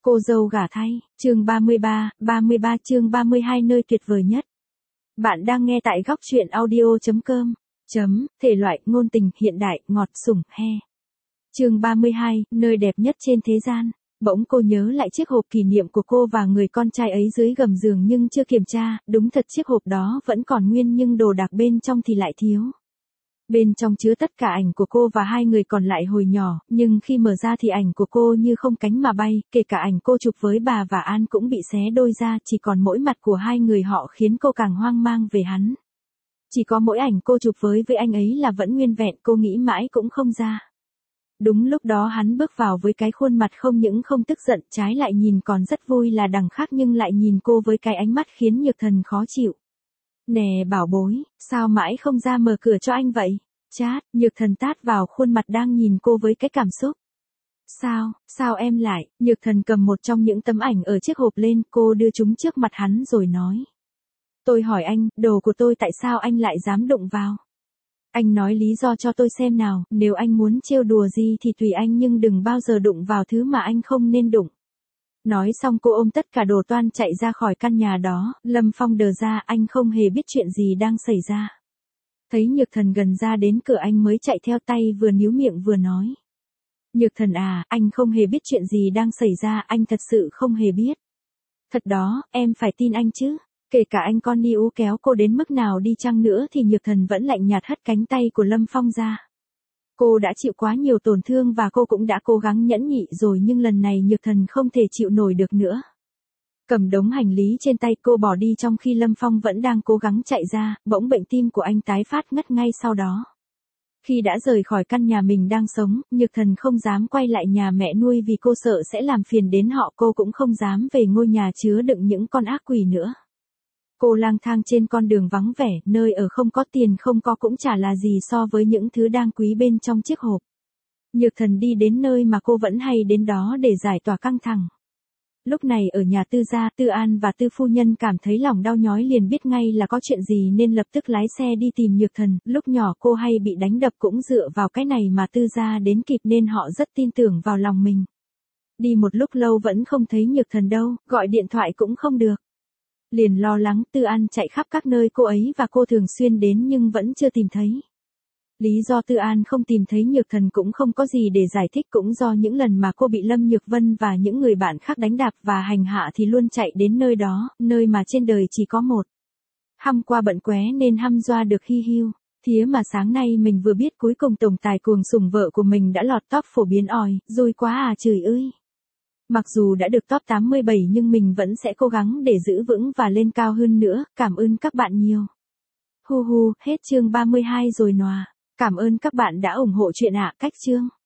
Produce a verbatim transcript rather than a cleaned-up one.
Cô dâu gả thay, chương ba mươi ba, ba mươi ba chương ba mươi hai nơi tuyệt vời nhất. Bạn đang nghe tại góc truyện audio.com. Chấm, thể loại, ngôn tình, hiện đại, ngọt, sủng, he. Chương ba mươi hai, nơi đẹp nhất trên thế gian. Bỗng cô nhớ lại chiếc hộp kỷ niệm của cô và người con trai ấy dưới gầm giường nhưng chưa kiểm tra, đúng thật chiếc hộp đó vẫn còn nguyên nhưng đồ đạc bên trong thì lại thiếu. Bên trong chứa tất cả ảnh của cô và hai người còn lại hồi nhỏ, nhưng khi mở ra thì ảnh của cô như không cánh mà bay, kể cả ảnh cô chụp với bà và An cũng bị xé đôi ra, chỉ còn mỗi mặt của hai người họ khiến cô càng hoang mang về hắn. Chỉ có mỗi ảnh cô chụp với với anh ấy là vẫn nguyên vẹn, cô nghĩ mãi cũng không ra. Đúng lúc đó hắn bước vào với cái khuôn mặt không những không tức giận, trái lại nhìn còn rất vui là đằng khác nhưng lại nhìn cô với cái ánh mắt khiến Nhược Thần khó chịu. Nè bảo bối, sao mãi không ra mở cửa cho anh vậy? Chát, Nhược Thần tát vào khuôn mặt đang nhìn cô với cái cảm xúc. Sao, sao em lại? Nhược Thần cầm một trong những tấm ảnh ở chiếc hộp lên, cô đưa chúng trước mặt hắn rồi nói. Tôi hỏi anh, đồ của tôi tại sao anh lại dám đụng vào? Anh nói lý do cho tôi xem nào, nếu anh muốn trêu đùa gì thì tùy anh nhưng đừng bao giờ đụng vào thứ mà anh không nên đụng. Nói xong cô ôm tất cả đồ toan chạy ra khỏi căn nhà đó, Lâm Phong đờ ra, anh không hề biết chuyện gì đang xảy ra. Thấy Nhược Thần gần ra đến cửa anh mới chạy theo, tay vừa níu miệng vừa nói. Nhược Thần à, anh không hề biết chuyện gì đang xảy ra, anh thật sự không hề biết. Thật đó, em phải tin anh chứ. Kể cả anh con níu kéo cô đến mức nào đi chăng nữa thì Nhược Thần vẫn lạnh nhạt hất cánh tay của Lâm Phong ra. Cô đã chịu quá nhiều tổn thương và cô cũng đã cố gắng nhẫn nhị rồi nhưng lần này Nhược Thần không thể chịu nổi được nữa. Cầm đống hành lý trên tay cô bỏ đi trong khi Lâm Phong vẫn đang cố gắng chạy ra, bỗng bệnh tim của anh tái phát ngất ngay sau đó. Khi đã rời khỏi căn nhà mình đang sống, Nhược Thần không dám quay lại nhà mẹ nuôi vì cô sợ sẽ làm phiền đến họ, cô cũng không dám về ngôi nhà chứa đựng những con ác quỷ nữa. Cô lang thang trên con đường vắng vẻ, nơi ở không có tiền không có cũng chả là gì so với những thứ đang quý bên trong chiếc hộp. Nhược Thần đi đến nơi mà cô vẫn hay đến đó để giải tỏa căng thẳng. Lúc này ở nhà Tư gia, Tư An và Tư phu nhân cảm thấy lòng đau nhói liền biết ngay là có chuyện gì nên lập tức lái xe đi tìm Nhược Thần. Lúc nhỏ cô hay bị đánh đập cũng dựa vào cái này mà Tư gia đến kịp nên họ rất tin tưởng vào lòng mình. Đi một lúc lâu vẫn không thấy Nhược Thần đâu, gọi điện thoại cũng không được. Liền lo lắng, Tư An chạy khắp các nơi cô ấy và cô thường xuyên đến nhưng vẫn chưa tìm thấy. Lý do Tư An không tìm thấy Nhược Thần cũng không có gì để giải thích, cũng do những lần mà cô bị Lâm Nhược Vân và những người bạn khác đánh đạp và hành hạ thì luôn chạy đến nơi đó, nơi mà trên đời chỉ có một. Hăm qua bận qué nên hăm doa được hi hiu. Thía mà sáng nay mình vừa biết cuối cùng tổng tài cuồng sủng vợ của mình đã lọt top phổ biến ỏi, rồi quá à trời ơi. Mặc dù đã được top tám mươi bảy nhưng mình vẫn sẽ cố gắng để giữ vững và lên cao hơn nữa, cảm ơn các bạn nhiều. Hu hu, hết chương ba mươi hai rồi nòa. Cảm ơn các bạn đã ủng hộ chuyện ạ, cách chương.